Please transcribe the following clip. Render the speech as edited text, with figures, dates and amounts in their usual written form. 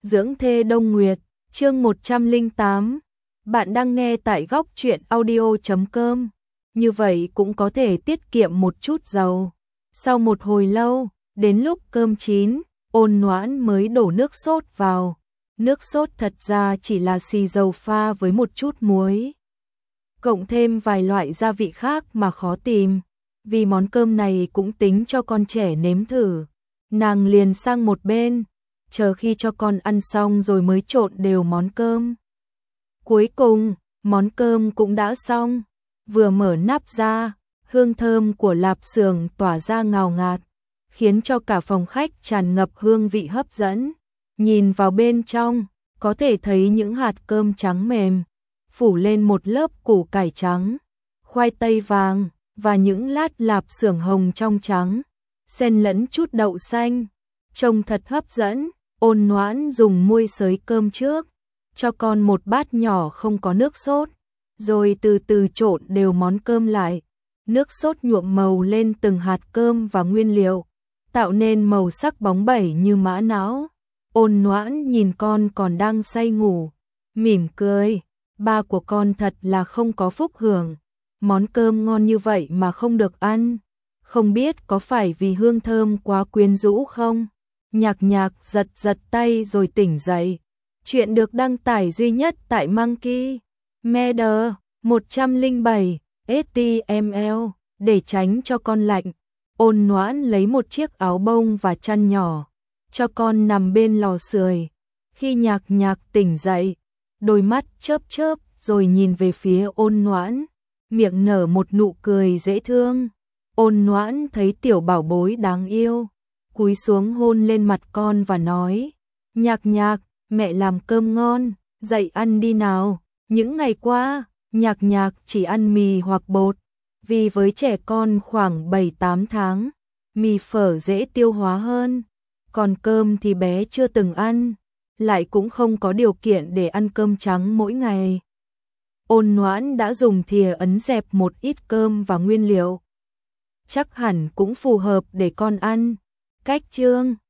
Dưỡng thê Đông Nguyệt, chương 108. Bạn đang nghe tại góc truyện audio.com. Như vậy cũng có thể tiết kiệm một chút dầu. Sau một hồi lâu, đến lúc cơm chín, Ôn Noãn mới đổ nước sốt vào. Nước sốt thật ra chỉ là xì dầu pha với một chút muối, cộng thêm vài loại gia vị khác mà khó tìm. Vì món cơm này cũng tính cho con trẻ nếm thử, nàng liền sang một bên, chờ khi cho con ăn xong rồi mới trộn đều món cơm. Cuối cùng, món cơm cũng đã xong, vừa mở nắp ra, hương thơm của lạp xưởng tỏa ra ngào ngạt, khiến cho cả phòng khách tràn ngập hương vị hấp dẫn. Nhìn vào bên trong, có thể thấy những hạt cơm trắng mềm, phủ lên một lớp củ cải trắng, khoai tây vàng và những lát lạp xưởng hồng trong trắng, xen lẫn chút đậu xanh, trông thật hấp dẫn. Ôn Noãn dùng muôi xới cơm trước, cho con một bát nhỏ không có nước sốt, rồi từ từ trộn đều món cơm lại. Nước sốt nhuộm màu lên từng hạt cơm và nguyên liệu, tạo nên màu sắc bóng bẩy như mã não. Ôn Noãn nhìn con còn đang say ngủ, mỉm cười, ba của con thật là không có phúc hưởng, món cơm ngon như vậy mà không được ăn, không biết có phải vì hương thơm quá quyến rũ không? Nhạc Nhạc giật giật tay rồi tỉnh dậy. Chuyện được đăng tải duy nhất tại Monkey Media 107 HTML. Để tránh cho con lạnh, Ôn Noãn lấy một chiếc áo bông và chăn nhỏ, cho con nằm bên lò sưởi. Khi Nhạc Nhạc tỉnh dậy, đôi mắt chớp chớp rồi nhìn về phía Ôn Noãn, miệng nở một nụ cười dễ thương. Ôn Noãn thấy tiểu bảo bối đáng yêu, cúi xuống hôn lên mặt con và nói: Nhạc Nhạc, mẹ làm cơm ngon, dậy ăn đi nào. Những ngày qua, Nhạc Nhạc chỉ ăn mì hoặc bột, vì với trẻ con khoảng 7-8 tháng, mì phở dễ tiêu hóa hơn, còn cơm thì bé chưa từng ăn, lại cũng không có điều kiện để ăn cơm trắng mỗi ngày. Ôn Noãn đã dùng thìa ấn dẹp một ít cơm và nguyên liệu, chắc hẳn cũng phù hợp để con ăn. Cách chương